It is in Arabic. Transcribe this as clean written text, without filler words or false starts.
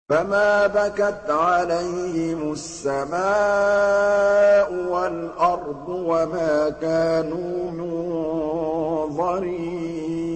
فَمَا بَكَتْ عَلَيْهِمُ السَّمَاءُ وَالْأَرْضُ وَمَا كَانُوا مُنظَرِينَ